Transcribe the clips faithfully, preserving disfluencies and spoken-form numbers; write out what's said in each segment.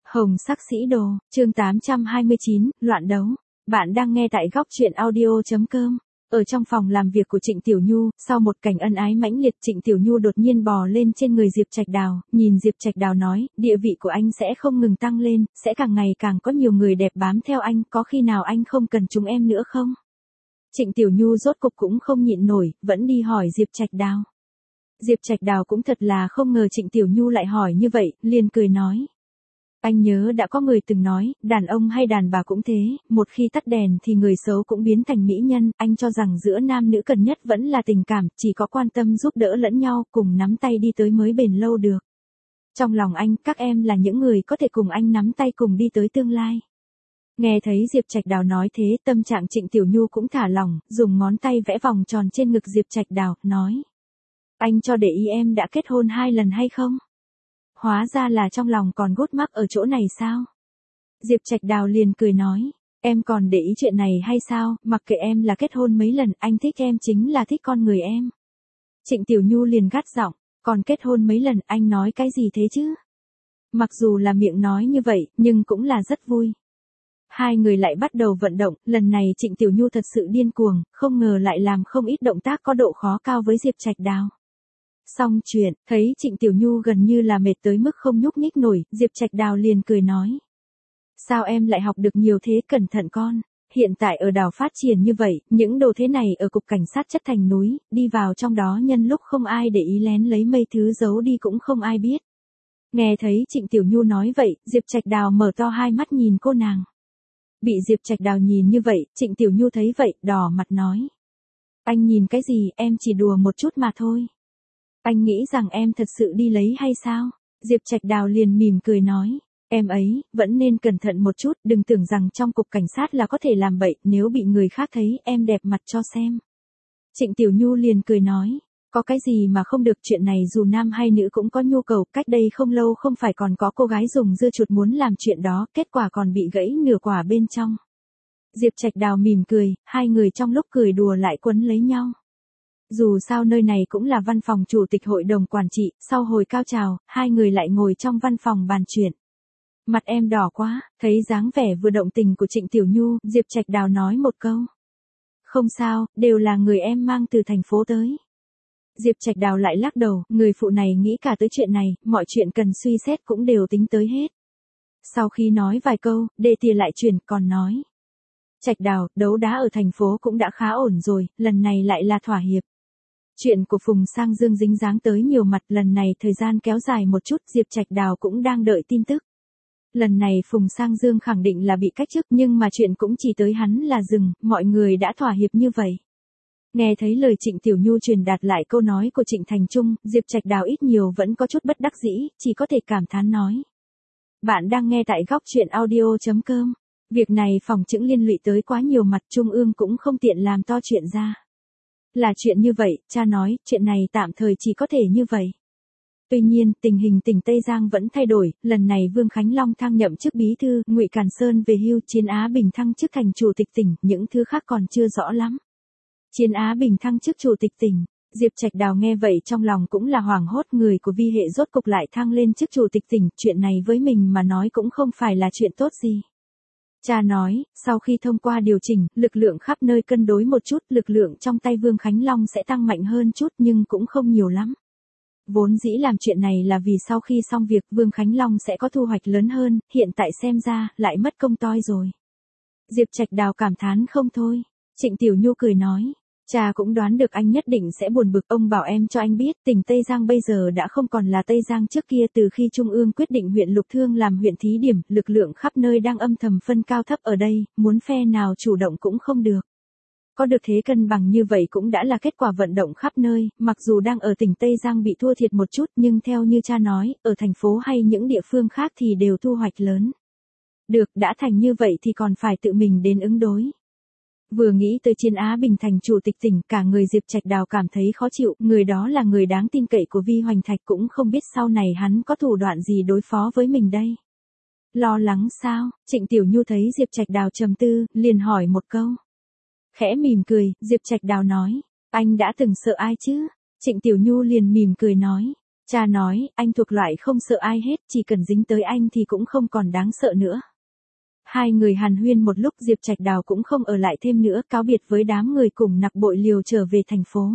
Hồng sắc sĩ đồ, chương tám trăm hai mươi chín, loạn đấu. Bạn đang nghe tại góc truyện audio.com. Ở trong phòng làm việc của Trịnh Tiểu Nhu, sau một cảnh ân ái mãnh liệt, Trịnh Tiểu Nhu đột nhiên bò lên trên người Diệp Trạch Đào, nhìn Diệp Trạch Đào nói, địa vị của anh sẽ không ngừng tăng lên, sẽ càng ngày càng có nhiều người đẹp bám theo anh, có khi nào anh không cần chúng em nữa không? Trịnh Tiểu Nhu rốt cục cũng không nhịn nổi, vẫn đi hỏi Diệp Trạch Đào. Diệp Trạch Đào cũng thật là không ngờ Trịnh Tiểu Nhu lại hỏi như vậy, liền cười nói. Anh nhớ đã có người từng nói, đàn ông hay đàn bà cũng thế, một khi tắt đèn thì người xấu cũng biến thành mỹ nhân, anh cho rằng giữa nam nữ cần nhất vẫn là tình cảm, chỉ có quan tâm giúp đỡ lẫn nhau, cùng nắm tay đi tới mới bền lâu được. Trong lòng anh, các em là những người có thể cùng anh nắm tay cùng đi tới tương lai. Nghe thấy Diệp Trạch Đào nói thế, tâm trạng Trịnh Tiểu Nhu cũng thả lỏng, dùng ngón tay vẽ vòng tròn trên ngực Diệp Trạch Đào, nói. Anh cho để ý em đã kết hôn hai lần hay không? Hóa ra là trong lòng còn gút mắc ở chỗ này sao? Diệp Trạch Đào liền cười nói, em còn để ý chuyện này hay sao, mặc kệ em là kết hôn mấy lần, anh thích em chính là thích con người em. Trịnh Tiểu Nhu liền gắt giọng, còn kết hôn mấy lần, anh nói cái gì thế chứ? Mặc dù là miệng nói như vậy, nhưng cũng là rất vui. Hai người lại bắt đầu vận động, lần này Trịnh Tiểu Nhu thật sự điên cuồng, không ngờ lại làm không ít động tác có độ khó cao với Diệp Trạch Đào. Xong chuyện, thấy Trịnh Tiểu Nhu gần như là mệt tới mức không nhúc nhích nổi, Diệp Trạch Đào liền cười nói. Sao em lại học được nhiều thế, cẩn thận con, hiện tại ở đảo phát triển như vậy, những đồ thế này ở cục cảnh sát chất thành núi, đi vào trong đó nhân lúc không ai để ý lén lấy mấy thứ giấu đi cũng không ai biết. Nghe thấy Trịnh Tiểu Nhu nói vậy, Diệp Trạch Đào mở to hai mắt nhìn cô nàng. Bị Diệp Trạch Đào nhìn như vậy, Trịnh Tiểu Nhu thấy vậy, đỏ mặt nói. Anh nhìn cái gì, em chỉ đùa một chút mà thôi. Anh nghĩ rằng em thật sự đi lấy hay sao? Diệp Trạch Đào liền mỉm cười nói, em ấy, vẫn nên cẩn thận một chút, đừng tưởng rằng trong cục cảnh sát là có thể làm bậy, nếu bị người khác thấy, em đẹp mặt cho xem. Trịnh Tiểu Nhu liền cười nói, có cái gì mà không được, chuyện này dù nam hay nữ cũng có nhu cầu, cách đây không lâu không phải còn có cô gái dùng dưa chuột muốn làm chuyện đó, kết quả còn bị gãy nửa quả bên trong. Diệp Trạch Đào mỉm cười, hai người trong lúc cười đùa lại quấn lấy nhau. Dù sao nơi này cũng là văn phòng chủ tịch hội đồng quản trị, sau hồi cao trào, hai người lại ngồi trong văn phòng bàn chuyện. Mặt em đỏ quá, thấy dáng vẻ vừa động tình của Trịnh Tiểu Nhu, Diệp Trạch Đào nói một câu. Không sao, đều là người em mang từ thành phố tới. Diệp Trạch Đào lại lắc đầu, người phụ này nghĩ cả tới chuyện này, mọi chuyện cần suy xét cũng đều tính tới hết. Sau khi nói vài câu, đề tia lại chuyển, còn nói. Trạch Đào, đấu đá ở thành phố cũng đã khá ổn rồi, lần này lại là thỏa hiệp. Chuyện của Phùng Sang Dương dính dáng tới nhiều mặt, lần này thời gian kéo dài một chút, Diệp Trạch Đào cũng đang đợi tin tức. Lần này Phùng Sang Dương khẳng định là bị cách chức, nhưng mà chuyện cũng chỉ tới hắn là dừng, mọi người đã thỏa hiệp như vậy. Nghe thấy lời Trịnh Tiểu Nhu truyền đạt lại câu nói của Trịnh Thành Trung, Diệp Trạch Đào ít nhiều vẫn có chút bất đắc dĩ, chỉ có thể cảm thán nói. Bạn đang nghe tại góc truyện audio.com. Việc này phòng chững liên lụy tới quá nhiều mặt, Trung ương cũng không tiện làm to chuyện ra. Là chuyện như vậy, cha nói, chuyện này tạm thời chỉ có thể như vậy. Tuy nhiên, tình hình tỉnh Tây Giang vẫn thay đổi, lần này Vương Khánh Long thăng nhậm chức bí thư, Ngụy Càn Sơn về hưu, Chiến Á Bình thăng chức thành chủ tịch tỉnh, những thứ khác còn chưa rõ lắm. Chiến Á Bình thăng chức chủ tịch tỉnh, Diệp Trạch Đào nghe vậy trong lòng cũng là hoảng hốt, người của Vi Hệ rốt cục lại thăng lên chức chủ tịch tỉnh, chuyện này với mình mà nói cũng không phải là chuyện tốt gì. Cha nói, sau khi thông qua điều chỉnh, lực lượng khắp nơi cân đối một chút, lực lượng trong tay Vương Khánh Long sẽ tăng mạnh hơn chút nhưng cũng không nhiều lắm. Vốn dĩ làm chuyện này là vì sau khi xong việc Vương Khánh Long sẽ có thu hoạch lớn hơn, hiện tại xem ra, lại mất công toi rồi. Diệp Trạch Đào cảm thán không thôi. Trịnh Tiểu Nhu cười nói, cha cũng đoán được anh nhất định sẽ buồn bực, ông bảo em cho anh biết, tỉnh Tây Giang bây giờ đã không còn là Tây Giang trước kia, từ khi Trung ương quyết định huyện Lục Thương làm huyện thí điểm, lực lượng khắp nơi đang âm thầm phân cao thấp ở đây, muốn phe nào chủ động cũng không được. Có được thế cân bằng như vậy cũng đã là kết quả vận động khắp nơi, mặc dù đang ở tỉnh Tây Giang bị thua thiệt một chút nhưng theo như cha nói, ở thành phố hay những địa phương khác thì đều thu hoạch lớn. Được, đã thành như vậy thì còn phải tự mình đến ứng đối. Vừa nghĩ tới Chiến Á Bình thành chủ tịch tỉnh, cả người Diệp Trạch Đào cảm thấy khó chịu, người đó là người đáng tin cậy của Vi Hoành Thạch, cũng không biết sau này hắn có thủ đoạn gì đối phó với mình đây. Lo lắng sao? Trịnh Tiểu Nhu thấy Diệp Trạch Đào trầm tư, liền hỏi một câu. Khẽ mỉm cười, Diệp Trạch Đào nói, anh đã từng sợ ai chứ? Trịnh Tiểu Nhu liền mỉm cười nói, Cha nói, anh thuộc loại không sợ ai hết, chỉ cần dính tới anh thì cũng không còn đáng sợ nữa. Hai người hàn huyên một lúc, Diệp Trạch Đào cũng không ở lại thêm nữa, cáo biệt với đám người cùng nặc bội liều trở về thành phố.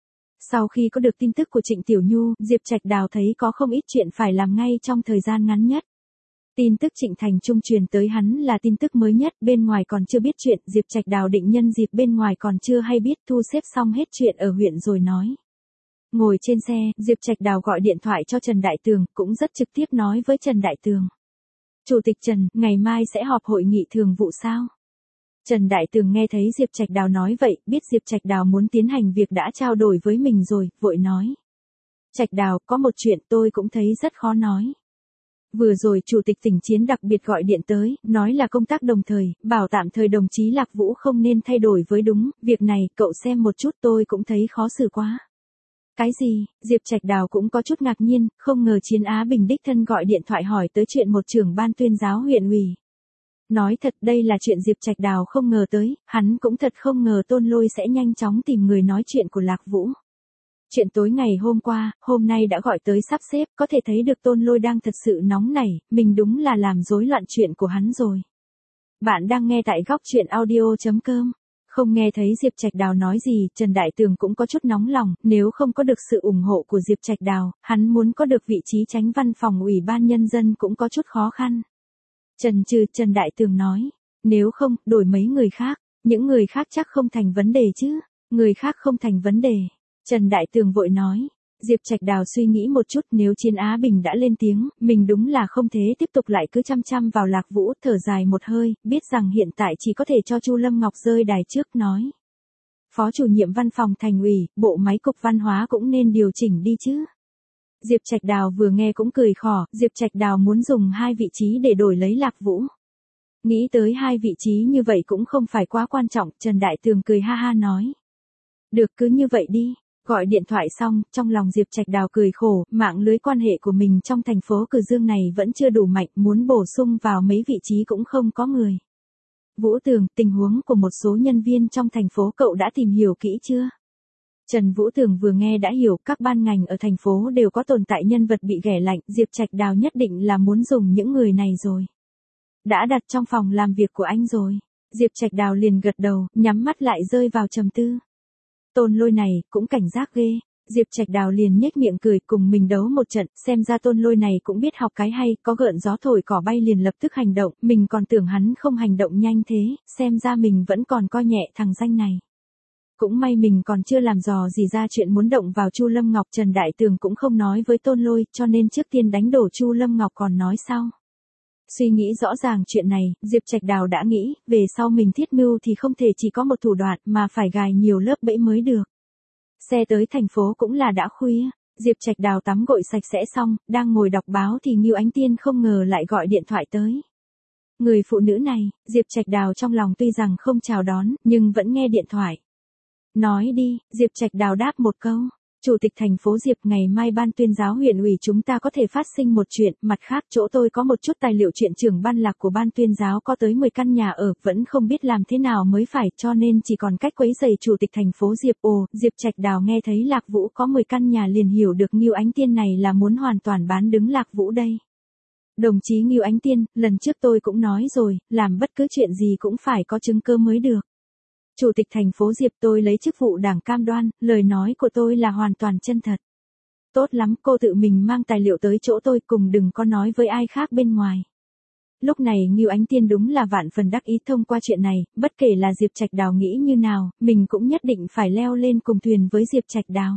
Sau khi có được tin tức của Trịnh Tiểu Nhu, Diệp Trạch Đào thấy có không ít chuyện phải làm ngay trong thời gian ngắn nhất. Tin tức Trịnh Thành Trung truyền tới hắn là tin tức mới nhất, bên ngoài còn chưa biết chuyện, Diệp Trạch Đào định nhân dịp bên ngoài còn chưa hay biết, thu xếp xong hết chuyện ở huyện rồi nói. Ngồi trên xe, Diệp Trạch Đào gọi điện thoại cho Trần Đại Tường, cũng rất trực tiếp nói với Trần Đại Tường. Chủ tịch Trần, ngày mai sẽ họp hội nghị thường vụ sao? Trần Đại Tường nghe thấy Diệp Trạch Đào nói vậy, biết Diệp Trạch Đào muốn tiến hành việc đã trao đổi với mình rồi, vội nói. Trạch Đào, có một chuyện tôi cũng thấy rất khó nói. Vừa rồi Chủ tịch tỉnh Chiến đặc biệt gọi điện tới, nói là công tác đồng thời, bảo tạm thời đồng chí Lạc Vũ không nên thay đổi với đúng, việc này cậu xem một chút, tôi cũng thấy khó xử quá. Cái gì? Diệp Trạch Đào cũng có chút ngạc nhiên, không ngờ Chiến Á Bình đích thân gọi điện thoại hỏi tới chuyện một trưởng ban tuyên giáo huyện ủy. Nói thật, đây là chuyện Diệp Trạch Đào không ngờ tới, hắn cũng thật không ngờ Tôn Lôi sẽ nhanh chóng tìm người nói chuyện của Lạc Vũ. Chuyện tối ngày hôm qua, hôm nay đã gọi tới sắp xếp, có thể thấy được Tôn Lôi đang thật sự nóng nảy, mình đúng là làm rối loạn chuyện của hắn rồi. Bạn đang nghe tại góc truyện audio chấm com. Không nghe thấy Diệp Trạch Đào nói gì, Trần Đại Tường cũng có chút nóng lòng, nếu không có được sự ủng hộ của Diệp Trạch Đào, hắn muốn có được vị trí chánh văn phòng Ủy ban Nhân dân cũng có chút khó khăn. Trần trừ, Trần Đại Tường nói, nếu không, đổi mấy người khác, những người khác chắc không thành vấn đề chứ, người khác không thành vấn đề. Trần Đại Tường vội nói, Diệp Trạch Đào suy nghĩ một chút, nếu Chiến Á Bình đã lên tiếng, mình đúng là không thể tiếp tục lại cứ chăm chăm vào Lạc Vũ, thở dài một hơi, biết rằng hiện tại chỉ có thể cho Chu Lâm Ngọc rơi đài trước, nói. Phó chủ nhiệm văn phòng thành ủy, bộ máy cục văn hóa cũng nên điều chỉnh đi chứ. Diệp Trạch Đào vừa nghe cũng cười khỏ, Diệp Trạch Đào muốn dùng hai vị trí để đổi lấy Lạc Vũ. Nghĩ tới hai vị trí như vậy cũng không phải quá quan trọng, Trần Đại Tường cười ha ha nói. Được, cứ như vậy đi. Gọi điện thoại xong, trong lòng Diệp Trạch Đào cười khổ, mạng lưới quan hệ của mình trong thành phố Cử Dương này vẫn chưa đủ mạnh, muốn bổ sung vào mấy vị trí cũng không có người. Vũ Tường, tình huống của một số nhân viên trong thành phố cậu đã tìm hiểu kỹ chưa? Trần Vũ Tường vừa nghe đã hiểu, các ban ngành ở thành phố đều có tồn tại nhân vật bị ghẻ lạnh, Diệp Trạch Đào nhất định là muốn dùng những người này rồi. Đã đặt trong phòng làm việc của anh rồi. Diệp Trạch Đào liền gật đầu, nhắm mắt lại rơi vào trầm tư. Tôn Lôi này, cũng cảnh giác ghê. Diệp Trạch Đào liền nhếch miệng cười, cùng mình đấu một trận, xem ra Tôn Lôi này cũng biết học cái hay, có gợn gió thổi cỏ bay liền lập tức hành động, mình còn tưởng hắn không hành động nhanh thế, xem ra mình vẫn còn coi nhẹ thằng danh này. Cũng may mình còn chưa làm dò gì ra chuyện muốn động vào Chu Lâm Ngọc, Trần Đại Tường cũng không nói với Tôn Lôi, cho nên trước tiên đánh đổ Chu Lâm Ngọc còn nói sau. Suy nghĩ rõ ràng chuyện này, Diệp Trạch Đào đã nghĩ, về sau mình thiết mưu thì không thể chỉ có một thủ đoạn mà phải gài nhiều lớp bẫy mới được. Xe tới thành phố cũng là đã khuya, Diệp Trạch Đào tắm gội sạch sẽ xong, đang ngồi đọc báo thì Ngưu Ánh Tiên không ngờ lại gọi điện thoại tới. Người phụ nữ này, Diệp Trạch Đào trong lòng tuy rằng không chào đón, nhưng vẫn nghe điện thoại. Nói đi, Diệp Trạch Đào đáp một câu. Chủ tịch thành phố Diệp, ngày mai ban tuyên giáo huyện ủy chúng ta có thể phát sinh một chuyện, mặt khác chỗ tôi có một chút tài liệu chuyện trưởng ban Lạc của ban tuyên giáo có tới mười căn nhà ở, vẫn không biết làm thế nào mới phải, cho nên chỉ còn cách quấy rầy chủ tịch thành phố Diệp. Ồ, Diệp Trạch Đào nghe thấy Lạc Vũ có mười căn nhà liền hiểu được Ngưu Ánh Tiên này là muốn hoàn toàn bán đứng Lạc Vũ đây. Đồng chí Ngưu Ánh Tiên, lần trước tôi cũng nói rồi, làm bất cứ chuyện gì cũng phải có chứng cứ mới được. Chủ tịch thành phố Diệp, tôi lấy chức vụ đảng cam đoan, lời nói của tôi là hoàn toàn chân thật. Tốt lắm, cô tự mình mang tài liệu tới chỗ tôi, cùng đừng có nói với ai khác bên ngoài. Lúc này Ngưu Ánh Tiên đúng là vạn phần đắc ý thông qua chuyện này, bất kể là Diệp Trạch Đào nghĩ như nào, mình cũng nhất định phải leo lên cùng thuyền với Diệp Trạch Đào.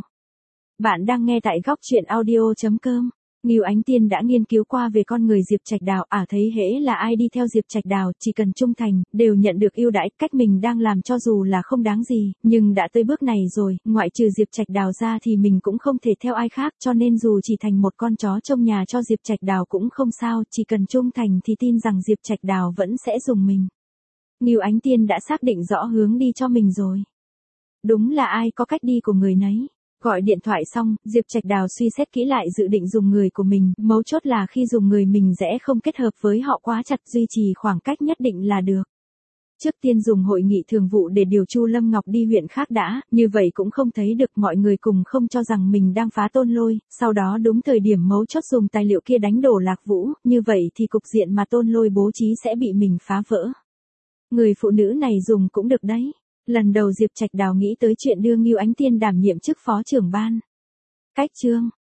Bạn đang nghe tại góc truyện audio chấm com. Ngưu Ánh Tiên đã nghiên cứu qua về con người Diệp Trạch Đào, à thấy hễ là ai đi theo Diệp Trạch Đào, chỉ cần trung thành, đều nhận được ưu đãi, cách mình đang làm cho dù là không đáng gì, nhưng đã tới bước này rồi, ngoại trừ Diệp Trạch Đào ra thì mình cũng không thể theo ai khác, cho nên dù chỉ thành một con chó trông nhà cho Diệp Trạch Đào cũng không sao, chỉ cần trung thành thì tin rằng Diệp Trạch Đào vẫn sẽ dùng mình. Ngưu Ánh Tiên đã xác định rõ hướng đi cho mình rồi. Đúng là ai có cách đi của người nấy. Gọi điện thoại xong, Diệp Trạch Đào suy xét kỹ lại dự định dùng người của mình, mấu chốt là khi dùng người mình sẽ không kết hợp với họ quá chặt, duy trì khoảng cách nhất định là được. Trước tiên dùng hội nghị thường vụ để điều Chu Lâm Ngọc đi huyện khác đã, như vậy cũng không thấy được mọi người cùng không cho rằng mình đang phá Tôn Lôi, sau đó đúng thời điểm mấu chốt dùng tài liệu kia đánh đổ Lạc Vũ, như vậy thì cục diện mà Tôn Lôi bố trí sẽ bị mình phá vỡ. Người phụ nữ này dùng cũng được đấy. Lần đầu Diệp Trạch Đào nghĩ tới chuyện đưa Ngưu Ánh Tiên đảm nhiệm chức phó trưởng ban. Cách chương